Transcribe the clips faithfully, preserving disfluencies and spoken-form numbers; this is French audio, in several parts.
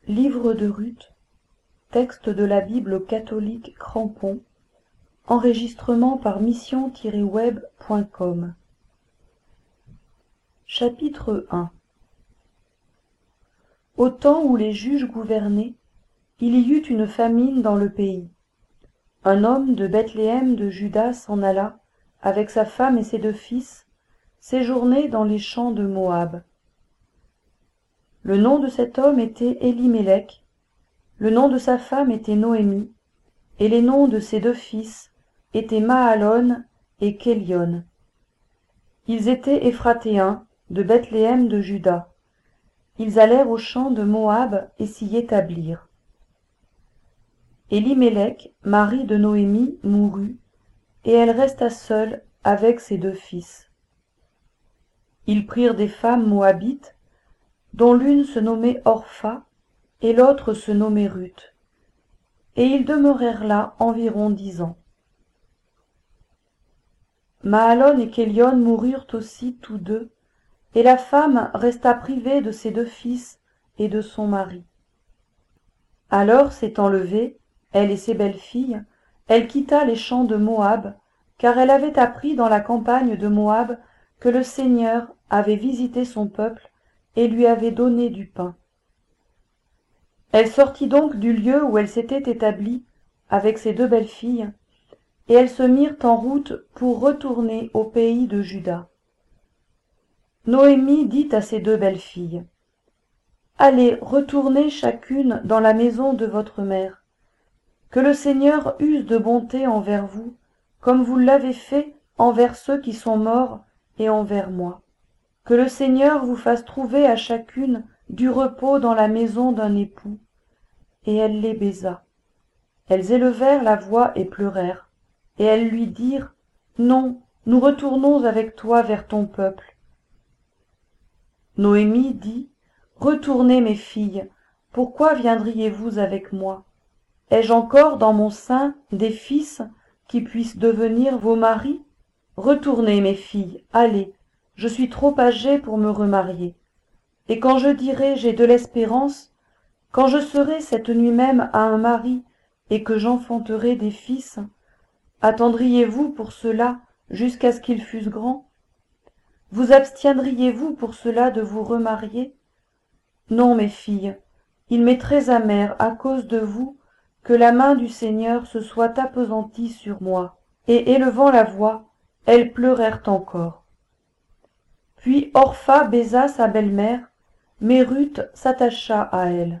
Livre de Ruth, texte de la Bible catholique Crampon, enregistrement par mission tiret web point com. Chapitre un. Au temps où les juges gouvernaient, il y eut une famine dans le pays. Un homme de Bethléem de Juda s'en alla, avec sa femme et ses deux fils, séjourner dans les champs de Moab. Le nom de cet homme était Élimélec, le nom de sa femme était Noémie, et les noms de ses deux fils étaient Mahalon et Kélion. Ils étaient Éphratéens, de Bethléem de Juda. Ils allèrent aux champs de Moab et s'y établirent. Élimélec, mari de Noémie, mourut, et elle resta seule avec ses deux fils. Ils prirent des femmes moabites, dont l'une se nommait Orpha et l'autre se nommait Ruth, et ils demeurèrent là environ dix ans. Mahalon et Kélion moururent aussi tous deux, et la femme resta privée de ses deux fils et de son mari. Alors, s'étant levée, elle et ses belles-filles, elle quitta les champs de Moab, car elle avait appris dans la campagne de Moab que le Seigneur avait visité son peuple et lui avait donné du pain. Elle sortit donc du lieu où elle s'était établie avec ses deux belles-filles, et elles se mirent en route pour retourner au pays de Juda. Noémie dit à ses deux belles-filles: « Allez, retournez chacune dans la maison de votre mère. Que le Seigneur use de bonté envers vous, comme vous l'avez fait envers ceux qui sont morts et envers moi. Que le Seigneur vous fasse trouver à chacune du repos dans la maison d'un époux. » Et elle les baisa. Elles élevèrent la voix et pleurèrent, et elles lui dirent: « Non, nous retournons avec toi vers ton peuple. » Noémie dit: « Retournez, mes filles, pourquoi viendriez-vous avec moi? Ai-je encore dans mon sein des fils qui puissent devenir vos maris? Retournez, mes filles, allez, je suis trop âgée pour me remarier. Et quand je dirai j'ai de l'espérance, quand je serai cette nuit même à un mari et que j'enfanterai des fils, attendriez-vous pour cela jusqu'à ce qu'ils fussent grands? Vous abstiendriez-vous pour cela de vous remarier? Non, mes filles, il m'est très amer à cause de vous que la main du Seigneur se soit appesantie sur moi. » Et élevant la voix, elles pleurèrent encore. Puis Orpha baisa sa belle-mère, mais Ruth s'attacha à elle.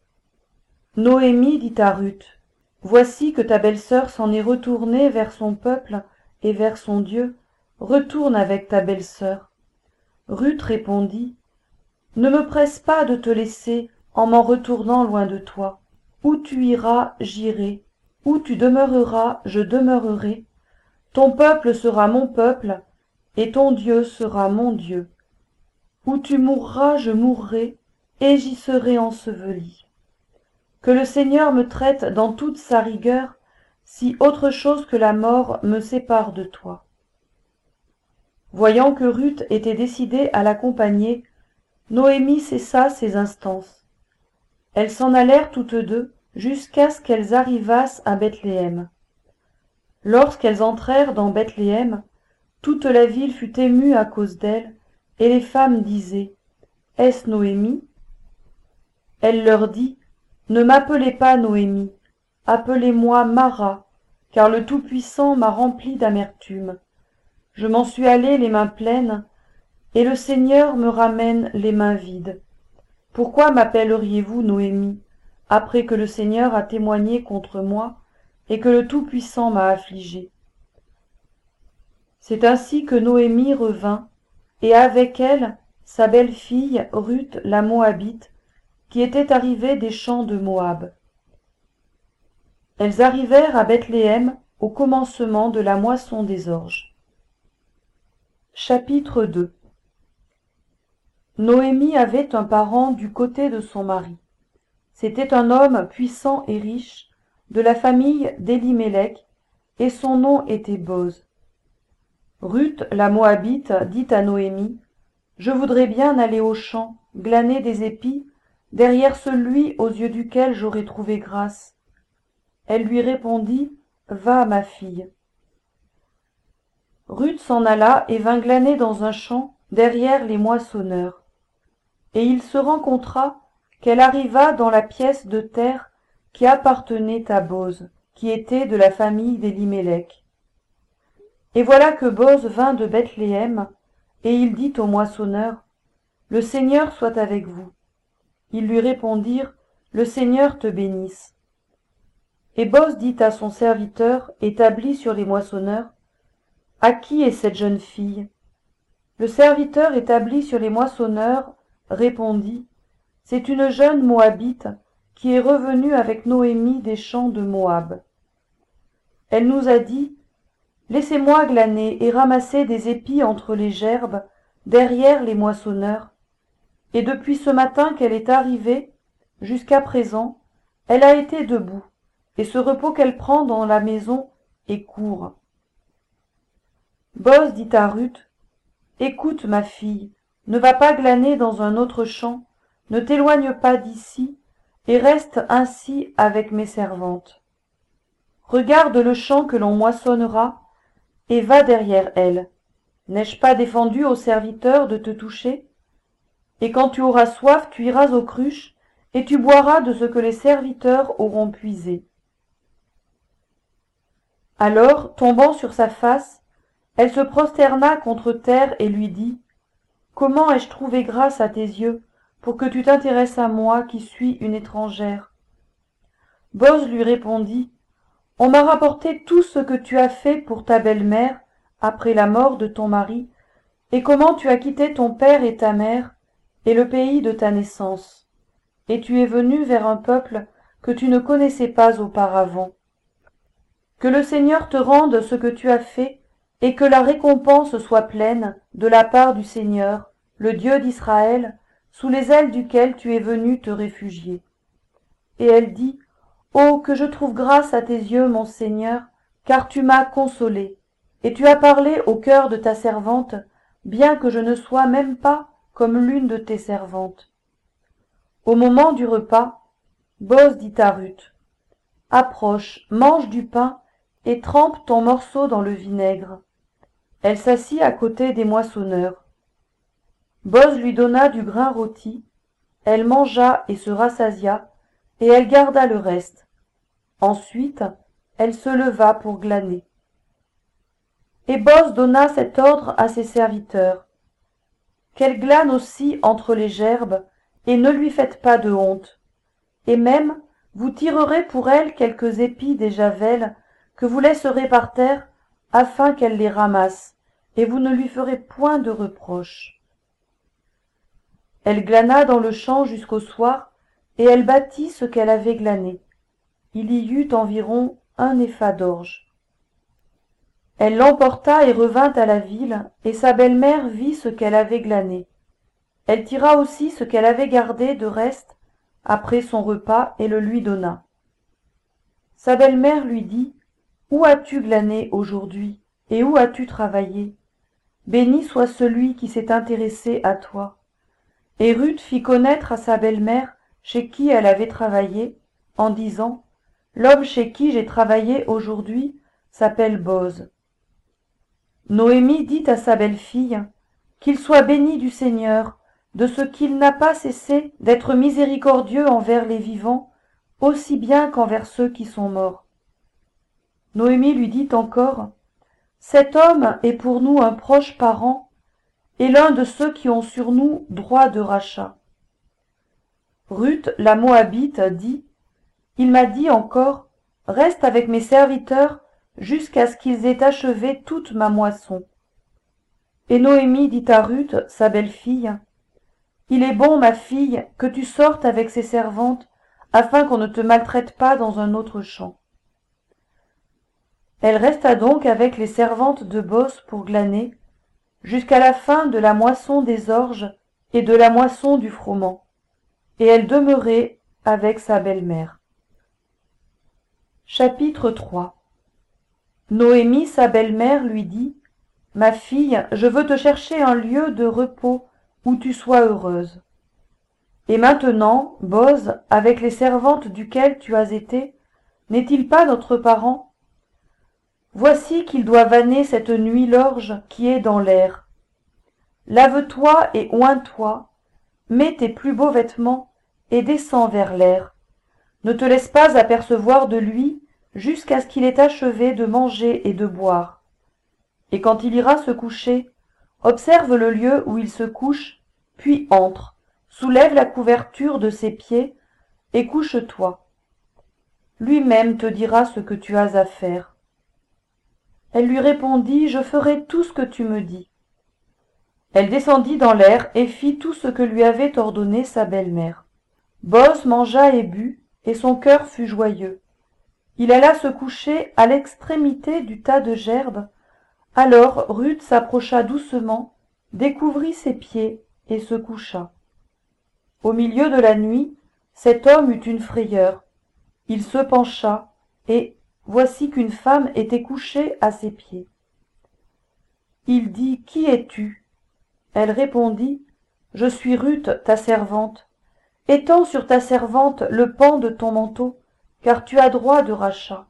Noémie dit à Ruth: « Voici que ta belle-sœur s'en est retournée vers son peuple et vers son Dieu. Retourne avec ta belle-sœur. » Ruth répondit: « Ne me presse pas de te laisser en m'en retournant loin de toi. Où tu iras, j'irai. Où tu demeureras, je demeurerai. Ton peuple sera mon peuple, et ton Dieu sera mon Dieu. Où tu mourras, je mourrai, et j'y serai enseveli. Que le Seigneur me traite dans toute sa rigueur, si autre chose que la mort me sépare de toi. » Voyant que Ruth était décidée à l'accompagner, Noémie cessa ses instances. Elles s'en allèrent toutes deux jusqu'à ce qu'elles arrivassent à Bethléem. Lorsqu'elles entrèrent dans Bethléem, toute la ville fut émue à cause d'elles, et les femmes disaient: « Est-ce Noémie? » Elle leur dit: « Ne m'appelez pas Noémie, appelez-moi Mara, car le Tout-Puissant m'a remplie d'amertume. Je m'en suis allée les mains pleines, et le Seigneur me ramène les mains vides. Pourquoi m'appelleriez-vous Noémie, après que le Seigneur a témoigné contre moi, et que le Tout-Puissant m'a affligée? » C'est ainsi que Noémie revint, et avec elle sa belle-fille Ruth la Moabite, qui était arrivée des champs de Moab. Elles arrivèrent à Bethléem au commencement de la moisson des orges. Chapitre deux. Noémie avait un parent du côté de son mari. C'était un homme puissant et riche, de la famille d'Élimélec, et son nom était Boz. Ruth la Moabite dit à Noémie: « Je voudrais bien aller aux champs, glaner des épis, derrière celui aux yeux duquel j'aurais trouvé grâce. Elle lui répondit, va, ma fille. Ruth s'en alla et vint glaner dans un champ derrière les moissonneurs. Et il se rencontra qu'elle arriva dans la pièce de terre qui appartenait à Boz, qui était de la famille d'Élimélec. Et voilà que Boz vint de Bethléem, et il dit aux moissonneurs, le Seigneur soit avec vous. Ils lui répondirent, le Seigneur te bénisse. Et Boz dit à son serviteur, établi sur les moissonneurs, à qui est cette jeune fille? Le serviteur établi sur les moissonneurs répondit, c'est une jeune Moabite qui est revenue avec Noémie des champs de Moab. Elle nous a dit, laissez-moi glaner et ramasser des épis entre les gerbes, derrière les moissonneurs. Et depuis ce matin qu'elle est arrivée, jusqu'à présent, elle a été debout, et ce repos qu'elle prend dans la maison est court. Boz dit à Ruth, écoute ma fille, ne va pas glaner dans un autre champ, ne t'éloigne pas d'ici, et reste ainsi avec mes servantes. Regarde le champ que l'on moissonnera, et va derrière elle. N'ai-je pas défendu aux serviteurs de te toucher? Et quand tu auras soif, tu iras aux cruches, et tu boiras de ce que les serviteurs auront puisé. Alors, tombant sur sa face, elle se prosterna contre terre et lui dit, comment ai-je trouvé grâce à tes yeux, pour que tu t'intéresses à moi qui suis une étrangère? Boz lui répondit, on m'a rapporté tout ce que tu as fait pour ta belle-mère après la mort de ton mari, et comment tu as quitté ton père et ta mère, et le pays de ta naissance, et tu es venu vers un peuple que tu ne connaissais pas auparavant. Que le Seigneur te rende ce que tu as fait, et que la récompense soit pleine de la part du Seigneur, le Dieu d'Israël, sous les ailes duquel tu es venu te réfugier. Et elle dit, ô que je trouve grâce à tes yeux, mon Seigneur, car tu m'as consolée, et tu as parlé au cœur de ta servante, bien que je ne sois même pas comme l'une de tes servantes. Au moment du repas, Boz dit à Ruth, approche, mange du pain, et trempe ton morceau dans le vinaigre. Elle s'assit à côté des moissonneurs. Boz lui donna du grain rôti, elle mangea et se rassasia, et elle garda le reste. Ensuite, elle se leva pour glaner. Et Boz donna cet ordre à ses serviteurs. Qu'elle glane aussi entre les gerbes, et ne lui faites pas de honte. Et même, vous tirerez pour elle quelques épis des javelles que vous laisserez par terre, afin qu'elle les ramasse, et vous ne lui ferez point de reproche. Elle glana dans le champ jusqu'au soir, et elle bâtit ce qu'elle avait glané. Il y eut environ un épha d'orge. Elle l'emporta et revint à la ville, et sa belle-mère vit ce qu'elle avait glané. Elle tira aussi ce qu'elle avait gardé de reste après son repas et le lui donna. Sa belle-mère lui dit, où as-tu glané aujourd'hui, et où as-tu travaillé? Béni soit celui qui s'est intéressé à toi. Et Ruth fit connaître à sa belle-mère chez qui elle avait travaillé, en disant, l'homme chez qui j'ai travaillé aujourd'hui s'appelle Boz. Noémie dit à sa belle-fille, qu'il soit béni du Seigneur, de ce qu'il n'a pas cessé d'être miséricordieux envers les vivants, aussi bien qu'envers ceux qui sont morts. Noémie lui dit encore, cet homme est pour nous un proche parent, et l'un de ceux qui ont sur nous droit de rachat. Ruth, la Moabite, dit, il m'a dit encore, reste avec mes serviteurs jusqu'à ce qu'ils aient achevé toute ma moisson. Et Noémie dit à Ruth, sa belle-fille, il est bon, ma fille, que tu sortes avec ses servantes, afin qu'on ne te maltraite pas dans un autre champ. Elle resta donc avec les servantes de Boz pour glaner, jusqu'à la fin de la moisson des orges et de la moisson du froment, et elle demeurait avec sa belle-mère. Chapitre trois. Noémie, sa belle-mère, lui dit, « Ma fille, je veux te chercher un lieu de repos où tu sois heureuse. » Et maintenant, Boz, avec les servantes duquel tu as été, n'est-il pas notre parent? Voici qu'il doit vanner cette nuit l'orge qui est dans l'air. Lave-toi et oins-toi, mets tes plus beaux vêtements et descends vers l'air. Ne te laisse pas apercevoir de lui jusqu'à ce qu'il ait achevé de manger et de boire. Et quand il ira se coucher, observe le lieu où il se couche, puis entre, soulève la couverture de ses pieds et couche-toi. Lui-même te dira ce que tu as à faire. Elle lui répondit, je ferai tout ce que tu me dis. Elle descendit dans l'air et fit tout ce que lui avait ordonné sa belle-mère. Boz mangea et but, et son cœur fut joyeux. Il alla se coucher à l'extrémité du tas de gerbes. Alors Ruth s'approcha doucement, découvrit ses pieds et se coucha. Au milieu de la nuit, cet homme eut une frayeur. Il se pencha, et voici qu'une femme était couchée à ses pieds. Il dit, qui es-tu? Elle répondit, je suis Ruth, ta servante. Étends sur ta servante le pan de ton manteau, car tu as droit de rachat.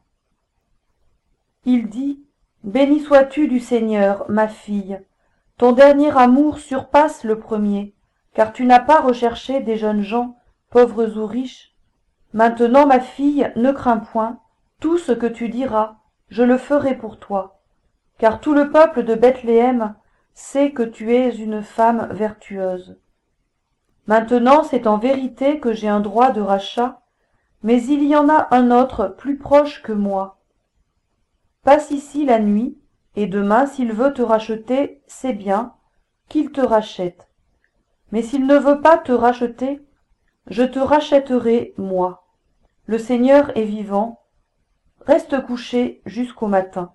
Il dit, béni sois-tu du Seigneur, ma fille. Ton dernier amour surpasse le premier, car tu n'as pas recherché des jeunes gens, pauvres ou riches. Maintenant, ma fille, ne crains point, tout ce que tu diras, je le ferai pour toi, car tout le peuple de Bethléem sait que tu es une femme vertueuse. Maintenant, c'est en vérité que j'ai un droit de rachat, mais il y en a un autre plus proche que moi. Passe ici la nuit, et demain, s'il veut te racheter, c'est bien, qu'il te rachète. Mais s'il ne veut pas te racheter, je te rachèterai, moi. Le Seigneur est vivant. Reste couché jusqu'au matin.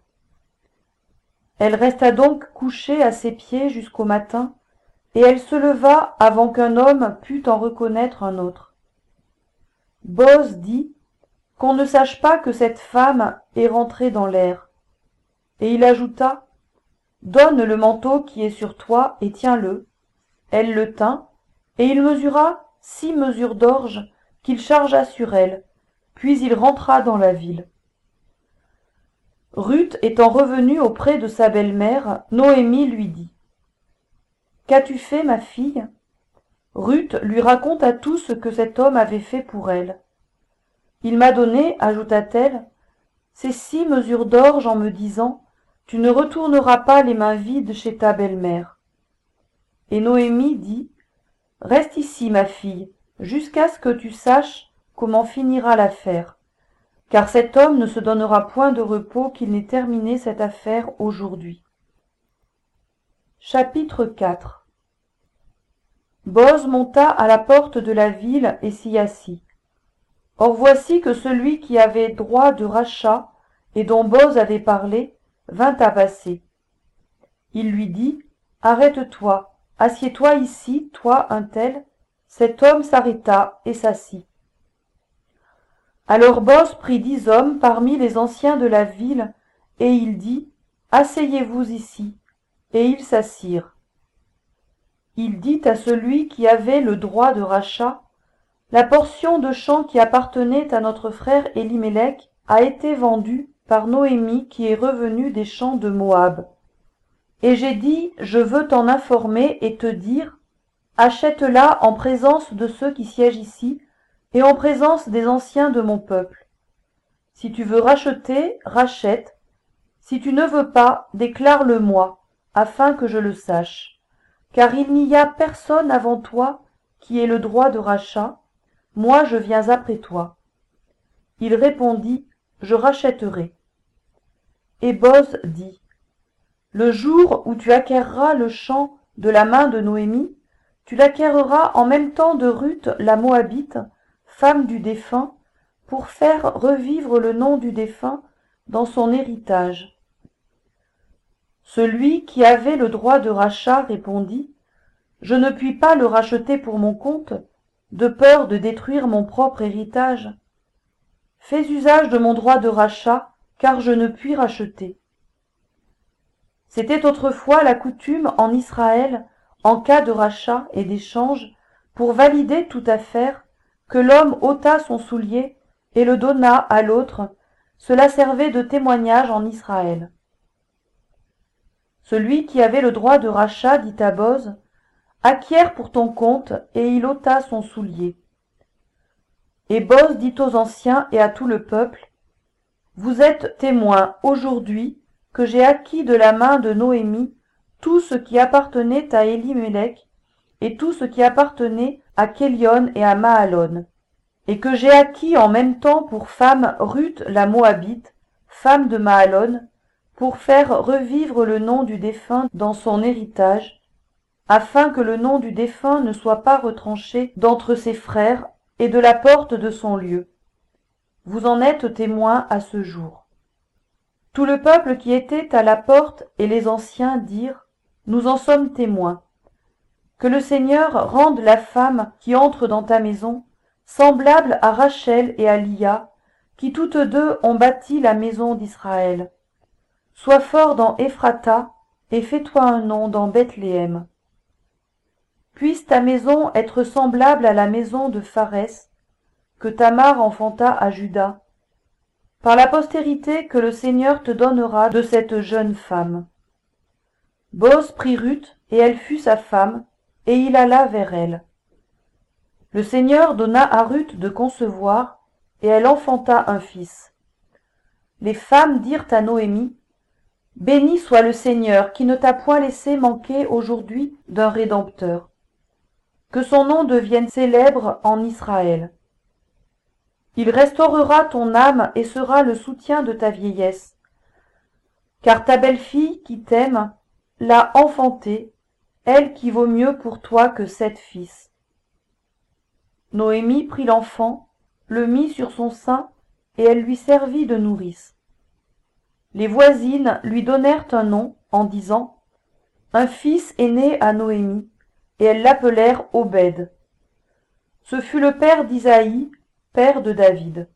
Elle resta donc couchée à ses pieds jusqu'au matin, et elle se leva avant qu'un homme pût en reconnaître un autre. Boz dit, qu'on ne sache pas que cette femme est rentrée dans l'air. Et il ajouta, donne le manteau qui est sur toi et tiens-le. Elle le tint, et il mesura six mesures d'orge qu'il chargea sur elle, puis il rentra dans la ville. Ruth étant revenue auprès de sa belle-mère, Noémie lui dit, qu'as-tu fait, ma fille? Ruth lui raconta tout ce que cet homme avait fait pour elle. Il m'a donné, ajouta-t-elle, ces six mesures d'orge en me disant, tu ne retourneras pas les mains vides chez ta belle-mère. Et Noémie dit, reste ici, ma fille, jusqu'à ce que tu saches comment finira l'affaire, car cet homme ne se donnera point de repos qu'il n'ait terminé cette affaire aujourd'hui. Chapitre quatre. Boz monta à la porte de la ville et s'y assit. Or voici que celui qui avait droit de rachat et dont Boz avait parlé vint à passer. Il lui dit, arrête-toi, assieds-toi ici, toi un tel. Cet homme s'arrêta et s'assit. Alors Boz prit dix hommes parmi les anciens de la ville, et il dit, asseyez-vous ici, et ils s'assirent. Il dit à celui qui avait le droit de rachat, la portion de champ qui appartenait à notre frère Élimélec a été vendue par Noémie qui est revenue des champs de Moab. Et j'ai dit, je veux t'en informer et te dire, achète-la en présence de ceux qui siègent ici et en présence des anciens de mon peuple. Si tu veux racheter, rachète. Si tu ne veux pas, déclare-le-moi, afin que je le sache. Car il n'y a personne avant toi qui ait le droit de rachat, moi je viens après toi. Il répondit, je rachèterai. Et Boz dit, le jour où tu acquerras le champ de la main de Noémie, tu l'acquerras en même temps de Ruth la Moabite, femme du défunt, pour faire revivre le nom du défunt dans son héritage. Celui qui avait le droit de rachat répondit, je ne puis pas le racheter pour mon compte, de peur de détruire mon propre héritage. Fais usage de mon droit de rachat, car je ne puis racheter. C'était autrefois la coutume en Israël, en cas de rachat et d'échange, pour valider toute affaire, que l'homme ôtât son soulier et le donnât à l'autre, cela servait de témoignage en Israël. Celui qui avait le droit de rachat dit à Boz, acquiert pour ton compte, et il ôta son soulier. Et Boz dit aux anciens et à tout le peuple, vous êtes témoins aujourd'hui que j'ai acquis de la main de Noémie tout ce qui appartenait à Élimélec et tout ce qui appartenait à Kélion et à Mahalon, et que j'ai acquis en même temps pour femme Ruth la Moabite, femme de Mahalon, pour faire revivre le nom du défunt dans son héritage, afin que le nom du défunt ne soit pas retranché d'entre ses frères et de la porte de son lieu. Vous en êtes témoins à ce jour. Tout le peuple qui était à la porte et les anciens dirent, nous en sommes témoins. Que le Seigneur rende la femme qui entre dans ta maison semblable à Rachel et à Lia, qui toutes deux ont bâti la maison d'Israël. Sois fort dans Ephrata et fais-toi un nom dans Bethléem. Puisse ta maison être semblable à la maison de Pharès, que Tamar enfanta à Juda, par la postérité que le Seigneur te donnera de cette jeune femme. Boz prit Ruth, et elle fut sa femme, et il alla vers elle. Le Seigneur donna à Ruth de concevoir, et elle enfanta un fils. Les femmes dirent à Noémie, « Béni soit le Seigneur qui ne t'a point laissé manquer aujourd'hui d'un Rédempteur. Que son nom devienne célèbre en Israël. Il restaurera ton âme et sera le soutien de ta vieillesse. Car ta belle-fille qui t'aime l'a enfantée, elle qui vaut mieux pour toi que sept fils. » Noémie prit l'enfant, le mit sur son sein, et elle lui servit de nourrice. Les voisines lui donnèrent un nom, en disant, « Un fils est né à Noémie, » et elles l'appelèrent Obed. Ce fut le père d'Isaïe, père de David.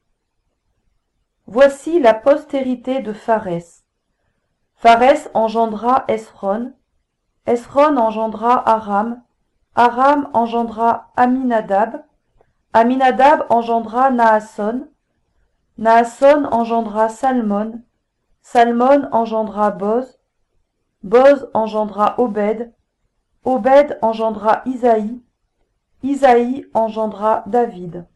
Voici la postérité de Pharès. Pharès engendra Esron, Esron engendra Aram, Aram engendra Aminadab, Aminadab engendra Naasson, Naasson engendra Salmon, Salmon engendra Boz, Boz engendra Obed, Obed engendra Isaïe, Isaïe engendra David.